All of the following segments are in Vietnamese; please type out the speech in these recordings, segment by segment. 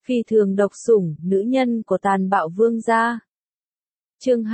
Phi thường độc sủng, nữ nhân của tàn bạo vương gia. Chương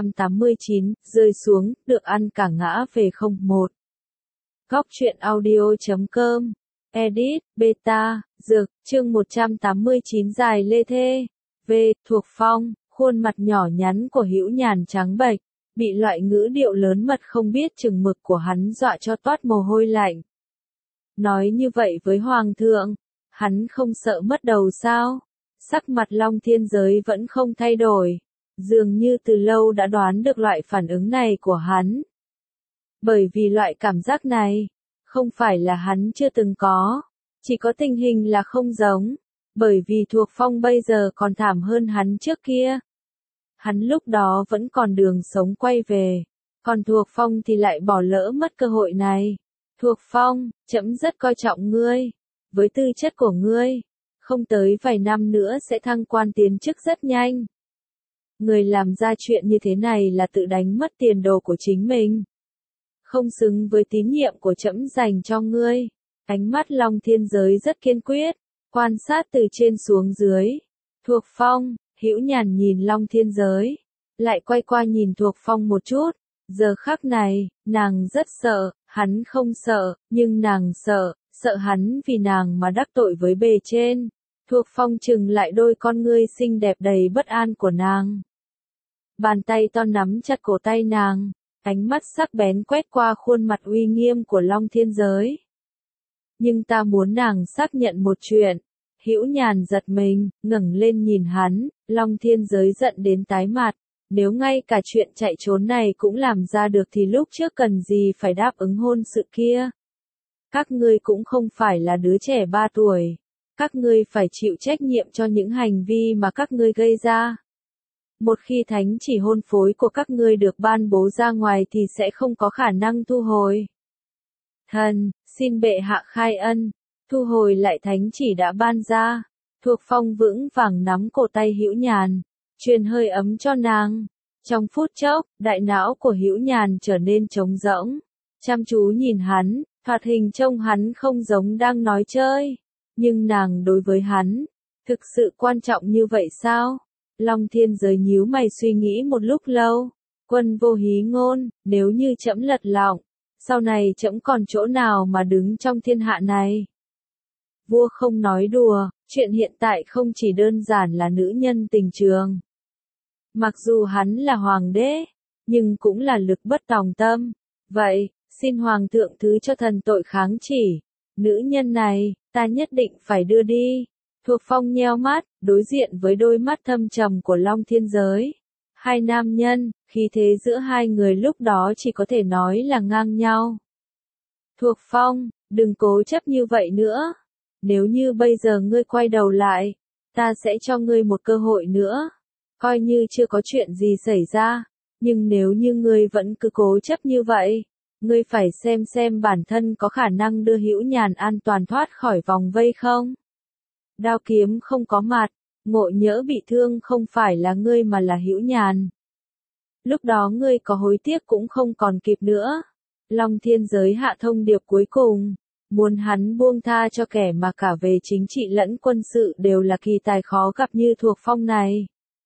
289, rơi xuống, được ăn cả ngã về không một. Góc truyện audio.com, edit, beta, dược, chương 189 dài lê thê. Thuộc Phong, khuôn mặt nhỏ nhắn của Hữu Nhàn trắng bệch, bị loại ngữ điệu lớn mật không biết chừng mực của hắn dọa cho toát mồ hôi lạnh. Nói như vậy với Hoàng thượng, hắn không sợ mất đầu sao? Sắc mặt Long Thiên Giới vẫn không thay đổi, dường như từ lâu đã đoán được loại phản ứng này của hắn. Bởi vì loại cảm giác này, không phải là hắn chưa từng có, chỉ có tình hình là không giống, bởi vì Thuộc Phong bây giờ còn thảm hơn hắn trước kia. Hắn lúc đó vẫn còn đường sống quay về, còn Thuộc Phong thì lại bỏ lỡ mất cơ hội này. Thuộc Phong, trẫm rất coi trọng ngươi, với tư chất của ngươi, không tới vài năm nữa sẽ thăng quan tiến chức rất nhanh. Người làm ra chuyện như thế này là tự đánh mất tiền đồ của chính mình, không xứng với tín nhiệm của trẫm dành cho ngươi. Ánh mắt Long Thiên Giới rất kiên quyết, quan sát từ trên xuống dưới. Thuộc Phong, Hữu Nhàn nhìn Long Thiên Giới, lại quay qua nhìn Thuộc Phong một chút. Giờ khắc này, nàng rất sợ, hắn không sợ, nhưng nàng sợ hắn vì nàng mà đắc tội với bề trên. Thuộc Phong trừng lại đôi con ngươi xinh đẹp đầy bất an của nàng. Bàn tay to nắm chặt cổ tay nàng, ánh mắt sắc bén quét qua khuôn mặt uy nghiêm của Long Thiên Giới. Nhưng ta muốn nàng xác nhận một chuyện. Hữu Nhàn giật mình, ngẩng lên nhìn hắn, Long Thiên Giới giận đến tái mặt. Nếu ngay cả chuyện chạy trốn này cũng làm ra được thì lúc trước cần gì phải đáp ứng hôn sự kia. Các ngươi cũng không phải là đứa trẻ 3 tuổi. Các ngươi phải chịu trách nhiệm cho những hành vi mà các ngươi gây ra. Một khi thánh chỉ hôn phối của các ngươi được ban bố ra ngoài thì sẽ không có khả năng thu hồi. Thần, xin bệ hạ khai ân, thu hồi lại thánh chỉ đã ban ra. Thuộc Phong vững vàng nắm cổ tay Hữu Nhàn, truyền hơi ấm cho nàng. Trong phút chốc, đại não của Hữu Nhàn trở nên trống rỗng, chăm chú nhìn hắn, thoạt hình trông hắn không giống đang nói chơi, nhưng nàng đối với hắn, thực sự quan trọng như vậy sao? Long Thiên Giới nhíu mày suy nghĩ một lúc lâu, Quân Vô Hí ngôn, nếu như trẫm lật lọng, sau này trẫm còn chỗ nào mà đứng trong thiên hạ này? Vua không nói đùa, chuyện hiện tại không chỉ đơn giản là nữ nhân tình trường. Mặc dù hắn là hoàng đế, nhưng cũng là lực bất tòng tâm. Vậy, xin hoàng thượng thứ cho thần tội kháng chỉ. Nữ nhân này, ta nhất định phải đưa đi. Thuộc Phong nheo mắt, đối diện với đôi mắt thâm trầm của Long Thiên Giới. Hai nam nhân, khí thế giữa hai người lúc đó chỉ có thể nói là ngang nhau. Thuộc Phong, đừng cố chấp như vậy nữa. Nếu như bây giờ ngươi quay đầu lại, ta sẽ cho ngươi một cơ hội nữa. Coi như chưa có chuyện gì xảy ra, nhưng nếu như ngươi vẫn cứ cố chấp như vậy, ngươi phải xem bản thân có khả năng đưa Hữu Nhàn an toàn thoát khỏi vòng vây không? Đao kiếm không có mặt, ngộ nhỡ bị thương không phải là ngươi mà là Hữu Nhàn. Lúc đó ngươi có hối tiếc cũng không còn kịp nữa. Long Thiên Giới hạ thông điệp cuối cùng, muốn hắn buông tha cho kẻ mà cả về chính trị lẫn quân sự đều là kỳ tài khó gặp như Thuộc Phong này.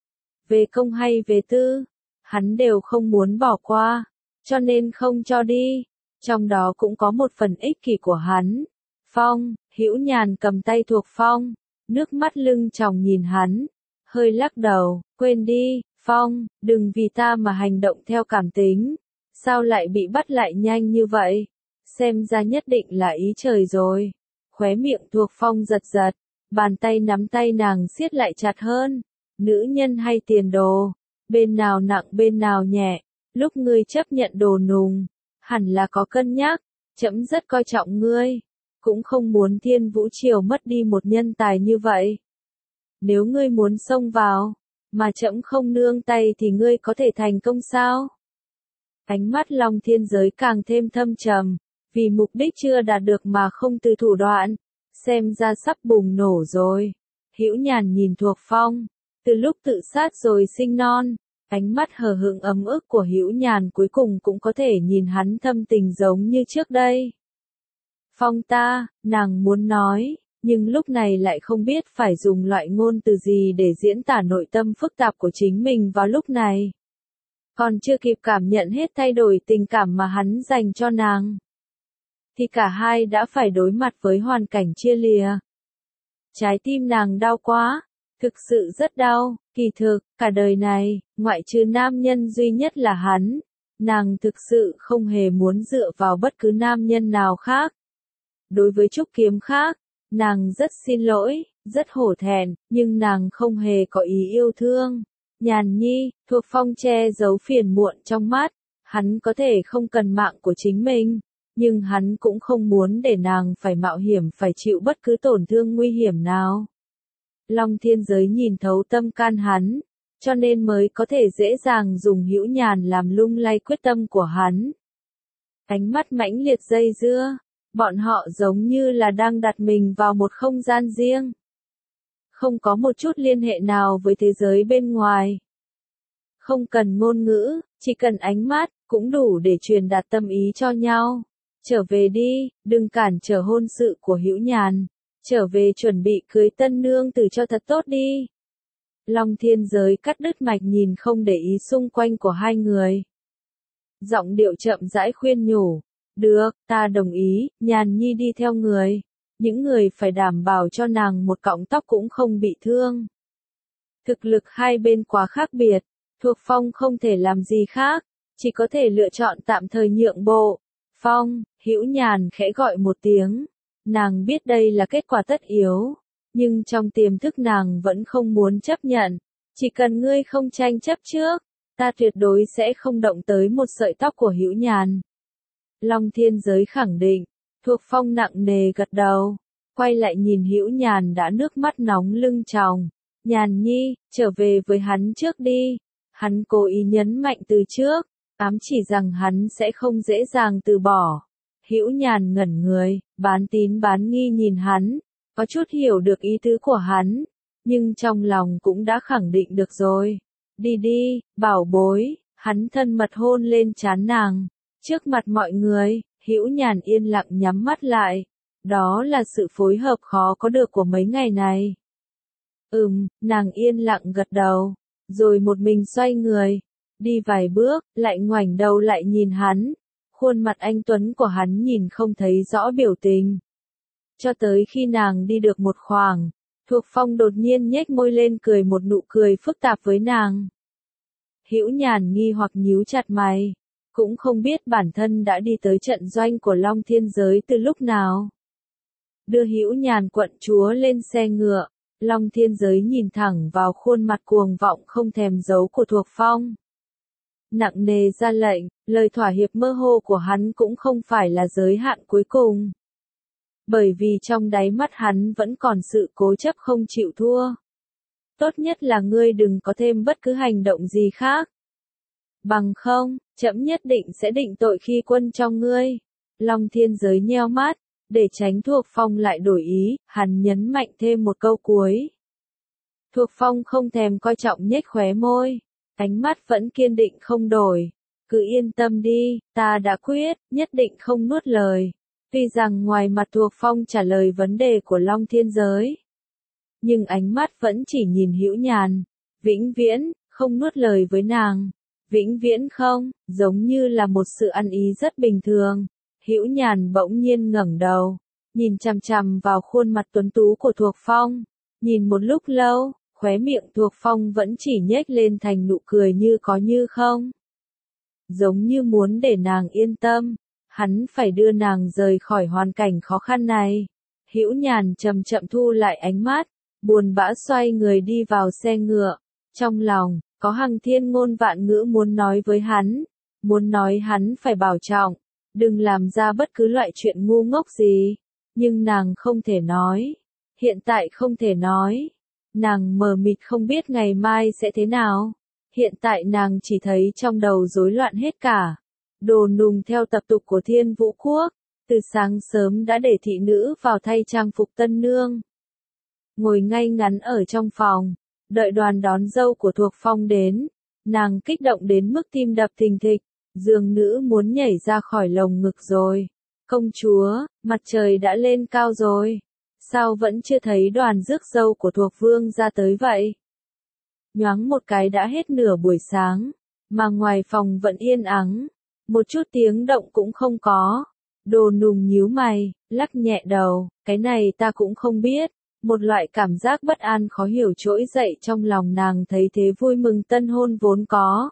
Về công hay về tư, hắn đều không muốn bỏ qua, cho nên không cho đi. Trong đó cũng có một phần ích kỷ của hắn. Phong, Hữu Nhàn cầm tay Thuộc Phong, nước mắt lưng tròng nhìn hắn, hơi lắc đầu, quên đi, Phong, đừng vì ta mà hành động theo cảm tính. Sao lại bị bắt lại nhanh như vậy? Xem ra nhất định là ý trời rồi. Khóe miệng Thuộc Phong giật giật, bàn tay nắm tay nàng siết lại chặt hơn. Nữ nhân hay tiền đồ, bên nào nặng bên nào nhẹ, lúc ngươi chấp nhận đồ nùng, hẳn là có cân nhắc, trẫm rất coi trọng ngươi, cũng không muốn Thiên Vũ Triều mất đi một nhân tài như vậy. Nếu ngươi muốn xông vào, mà trẫm không nương tay thì ngươi có thể thành công sao? Ánh mắt Long Thiên Giới càng thêm thâm trầm, vì mục đích chưa đạt được mà không từ thủ đoạn, xem ra sắp bùng nổ rồi. Hữu Nhàn nhìn Thuộc Phong. Từ lúc tự sát rồi sinh non, ánh mắt hờ hững ấm ức của Hữu Nhàn cuối cùng cũng có thể nhìn hắn thâm tình giống như trước đây. Phong ta, nàng muốn nói, nhưng lúc này lại không biết phải dùng loại ngôn từ gì để diễn tả nội tâm phức tạp của chính mình vào lúc này. Còn chưa kịp cảm nhận hết thay đổi tình cảm mà hắn dành cho nàng, thì cả hai đã phải đối mặt với hoàn cảnh chia lìa. Trái tim nàng đau quá, thực sự rất đau, kỳ thực, cả đời này, ngoại trừ nam nhân duy nhất là hắn, nàng thực sự không hề muốn dựa vào bất cứ nam nhân nào khác. Đối với Trúc Kiếm khác, nàng rất xin lỗi, rất hổ thẹn, nhưng nàng không hề có ý yêu thương. Nhàn Nhi, Thuộc Phong che giấu phiền muộn trong mắt, hắn có thể không cần mạng của chính mình, nhưng hắn cũng không muốn để nàng phải mạo hiểm phải chịu bất cứ tổn thương nguy hiểm nào. Long Thiên Giới nhìn thấu tâm can hắn, cho nên mới có thể dễ dàng dùng hữu nhàn làm lung lay quyết tâm của hắn. Ánh mắt mãnh liệt dây dưa, bọn họ giống như là đang đặt mình vào một không gian riêng. Không có một chút liên hệ nào với thế giới bên ngoài. Không cần ngôn ngữ, chỉ cần ánh mắt, cũng đủ để truyền đạt tâm ý cho nhau. Trở về đi, đừng cản trở hôn sự của hữu nhàn. Trở về chuẩn bị cưới tân nương tử cho thật tốt đi. Long Thiên Giới cắt đứt mạch nhìn không để ý xung quanh của hai người. Giọng điệu chậm rãi khuyên nhủ. Được, ta đồng ý, Nhàn Nhi đi theo người. Những người phải đảm bảo cho nàng một cọng tóc cũng không bị thương. Thực lực hai bên quá khác biệt, Thuộc Phong không thể làm gì khác, chỉ có thể lựa chọn tạm thời nhượng bộ. Phong, hữu nhàn khẽ gọi một tiếng. Nàng biết đây là kết quả tất yếu, nhưng trong tiềm thức nàng vẫn không muốn chấp nhận. Chỉ cần ngươi không tranh chấp trước, ta tuyệt đối sẽ không động tới một sợi tóc của hữu nhàn. Long Thiên Giới khẳng định. Thuộc Phong nặng nề gật đầu, quay lại nhìn hữu nhàn đã nước mắt nóng lưng tròng. Nhàn Nhi, trở về với hắn trước đi. Hắn cố ý nhấn mạnh từ trước, ám chỉ rằng hắn sẽ không dễ dàng từ bỏ. Hữu nhàn ngẩn người, bán tín bán nghi nhìn hắn, có chút hiểu được ý tứ của hắn, nhưng trong lòng cũng đã khẳng định được rồi. Đi đi, bảo bối, hắn thân mật hôn lên trán nàng. Trước mặt mọi người, hữu nhàn yên lặng nhắm mắt lại. Đó là sự phối hợp khó có được của mấy ngày này. Nàng yên lặng gật đầu, rồi một mình xoay người, đi vài bước, lại ngoảnh đầu lại nhìn hắn. Khuôn mặt anh tuấn của hắn nhìn không thấy rõ biểu tình. Cho tới khi nàng đi được một khoảng, Thuộc Phong đột nhiên nhếch môi lên cười một nụ cười phức tạp với nàng. Hữu nhàn nghi hoặc nhíu chặt mày, cũng không biết bản thân đã đi tới trận doanh của Long Thiên Giới từ lúc nào. Đưa hữu nhàn quận chúa lên xe ngựa, Long Thiên Giới nhìn thẳng vào khuôn mặt cuồng vọng không thèm giấu của Thuộc Phong. Nặng nề ra lệnh, lời thỏa hiệp mơ hồ của hắn cũng không phải là giới hạn cuối cùng. Bởi vì trong đáy mắt hắn vẫn còn sự cố chấp không chịu thua. Tốt nhất là ngươi đừng có thêm bất cứ hành động gì khác. Bằng không, trẫm nhất định sẽ định tội khi quân cho ngươi. Long Thiên Giới nheo mắt, để tránh Thuộc Phong lại đổi ý, hắn nhấn mạnh thêm một câu cuối. Thuộc Phong không thèm coi trọng nhếch khóe môi, ánh mắt vẫn kiên định không đổi. Cứ yên tâm đi, ta đã quyết, nhất định không nuốt lời. Tuy rằng ngoài mặt Thuộc Phong trả lời vấn đề của Long Thiên Giới, nhưng ánh mắt vẫn chỉ nhìn hữu nhàn. Vĩnh viễn, không nuốt lời với nàng. Vĩnh viễn không, giống như là một sự ăn ý rất bình thường. Hữu nhàn bỗng nhiên ngẩng đầu, nhìn chằm chằm vào khuôn mặt tuấn tú của Thuộc Phong. Nhìn một lúc lâu, khóe miệng Thuộc Phong vẫn chỉ nhếch lên thành nụ cười như có như không. Giống như muốn để nàng yên tâm, hắn phải đưa nàng rời khỏi hoàn cảnh khó khăn này. Hữu nhàn chậm chậm thu lại ánh mắt, buồn bã xoay người đi vào xe ngựa. Trong lòng, có hằng thiên ngôn vạn ngữ muốn nói với hắn, muốn nói hắn phải bảo trọng, đừng làm ra bất cứ loại chuyện ngu ngốc gì. Nhưng nàng không thể nói, hiện tại không thể nói. Nàng mờ mịt không biết ngày mai sẽ thế nào. Hiện tại nàng chỉ thấy trong đầu rối loạn hết cả. Đồ nùng theo tập tục của Thiên Vũ Quốc, từ sáng sớm đã để thị nữ vào thay trang phục tân nương. Ngồi ngay ngắn ở trong phòng, đợi đoàn đón dâu của Thuộc Phong đến, nàng kích động đến mức tim đập thình thịch, dường nữ muốn nhảy ra khỏi lồng ngực rồi. Công chúa, mặt trời đã lên cao rồi. Sao vẫn chưa thấy đoàn rước dâu của thuộc vương ra tới vậy? Nhoáng một cái đã hết nửa buổi sáng, mà ngoài phòng vẫn yên ắng, một chút tiếng động cũng không có. Đồ Nùng nhíu mày, lắc nhẹ đầu, cái này ta cũng không biết. Một loại cảm giác bất an khó hiểu trỗi dậy trong lòng nàng, thấy thế vui mừng tân hôn vốn có,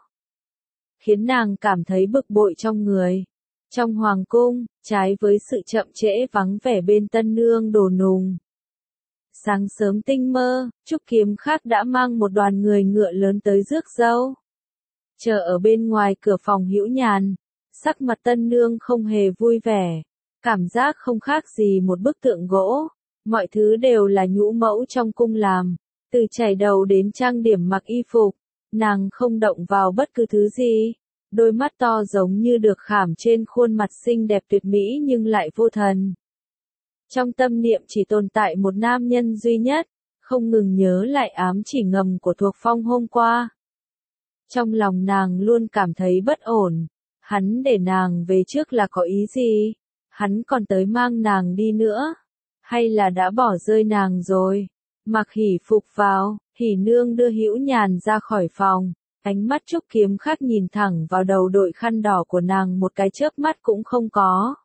khiến nàng cảm thấy bực bội trong người. Trong hoàng cung, trái với sự chậm trễ vắng vẻ bên tân nương Đồ Nùng. Sáng sớm tinh mơ, Trúc Kiếm Khắc đã mang một đoàn người ngựa lớn tới rước dâu. Chờ ở bên ngoài cửa phòng Hữu Nhàn, sắc mặt tân nương không hề vui vẻ, cảm giác không khác gì một bức tượng gỗ. Mọi thứ đều là nhũ mẫu trong cung làm, từ chải đầu đến trang điểm mặc y phục, nàng không động vào bất cứ thứ gì. Đôi mắt to giống như được khảm trên khuôn mặt xinh đẹp tuyệt mỹ nhưng lại vô thần. Trong tâm niệm chỉ tồn tại một nam nhân duy nhất, không ngừng nhớ lại ám chỉ ngầm của Thuộc Phong hôm qua. Trong lòng nàng luôn cảm thấy bất ổn, hắn để nàng về trước là có ý gì? Hắn còn tới mang nàng đi nữa? Hay là đã bỏ rơi nàng rồi? Mặc Hỉ phục vào, Hỉ nương đưa Hữu Nhàn ra khỏi phòng. Ánh mắt Trúc Kiếm Khắc nhìn thẳng vào đầu đội khăn đỏ của nàng một cái chớp mắt cũng không có.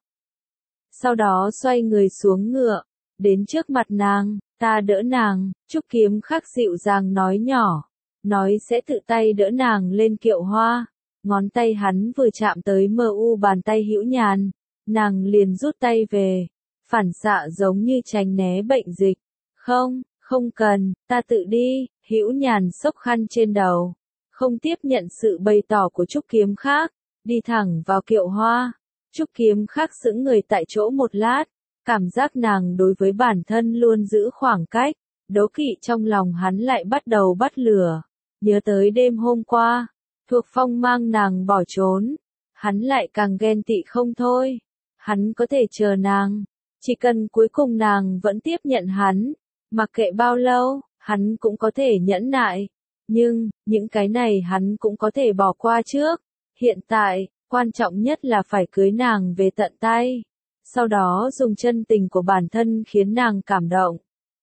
Sau đó xoay người xuống ngựa, đến trước mặt nàng, ta đỡ nàng, Trúc Kiếm Khắc dịu dàng nói nhỏ, nói sẽ tự tay đỡ nàng lên kiệu hoa. Ngón tay hắn vừa chạm tới bàn tay Hữu Nhàn, nàng liền rút tay về, phản xạ giống như tránh né bệnh dịch. Không, không cần, ta tự đi. Hữu Nhàn xốc khăn trên đầu, không tiếp nhận sự bày tỏ của Trúc Kiếm Khắc, đi thẳng vào kiệu hoa. Trúc Kiếm Khắc sững người tại chỗ một lát, cảm giác nàng đối với bản thân luôn giữ khoảng cách, đố kỵ trong lòng hắn lại bắt đầu bắt lửa. Nhớ tới đêm hôm qua, Thuộc Phong mang nàng bỏ trốn, hắn lại càng ghen tị không thôi. Hắn có thể chờ nàng, chỉ cần cuối cùng nàng vẫn tiếp nhận hắn, mặc kệ bao lâu, hắn cũng có thể nhẫn nại. Nhưng, những cái này hắn cũng có thể bỏ qua trước. Hiện tại, quan trọng nhất là phải cưới nàng về tận tay. Sau đó dùng chân tình của bản thân khiến nàng cảm động.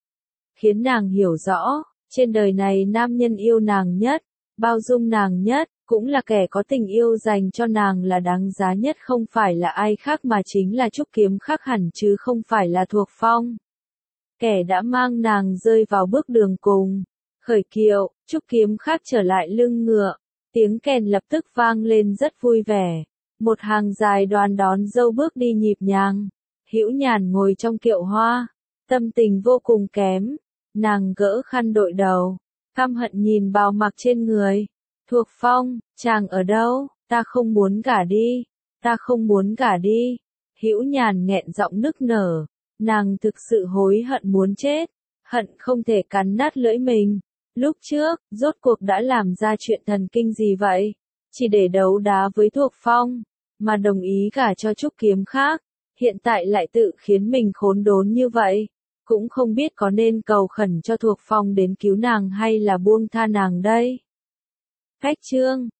Khiến nàng hiểu rõ, trên đời này nam nhân yêu nàng nhất, bao dung nàng nhất, cũng là kẻ có tình yêu dành cho nàng là đáng giá nhất, không phải là ai khác mà chính là Trúc Kiếm Khắc hẳn chứ không phải là Thuộc Phong. Kẻ đã mang nàng rơi vào bước đường cùng. Khởi kiệu, Trúc Kiếm Khắc trở lại lưng ngựa, tiếng kèn lập tức vang lên rất vui vẻ. Một hàng dài đoàn đón dâu bước đi nhịp nhàng. Hữu Nhàn ngồi trong kiệu hoa, tâm tình vô cùng kém. Nàng gỡ khăn đội đầu, căm hận nhìn bào mặc trên người. Thuộc Phong, chàng ở đâu? Ta không muốn gả đi, ta không muốn gả đi. Hữu Nhàn nghẹn giọng nức nở, nàng thực sự hối hận muốn chết, hận không thể cắn nát lưỡi mình. Lúc trước, rốt cuộc đã làm ra chuyện thần kinh gì vậy? Chỉ để đấu đá với Thuộc Phong, mà đồng ý gả cho Trúc Kiếm Khắc, hiện tại lại tự khiến mình khốn đốn như vậy. Cũng không biết có nên cầu khẩn cho Thuộc Phong đến cứu nàng hay là buông tha nàng đây. Khách chương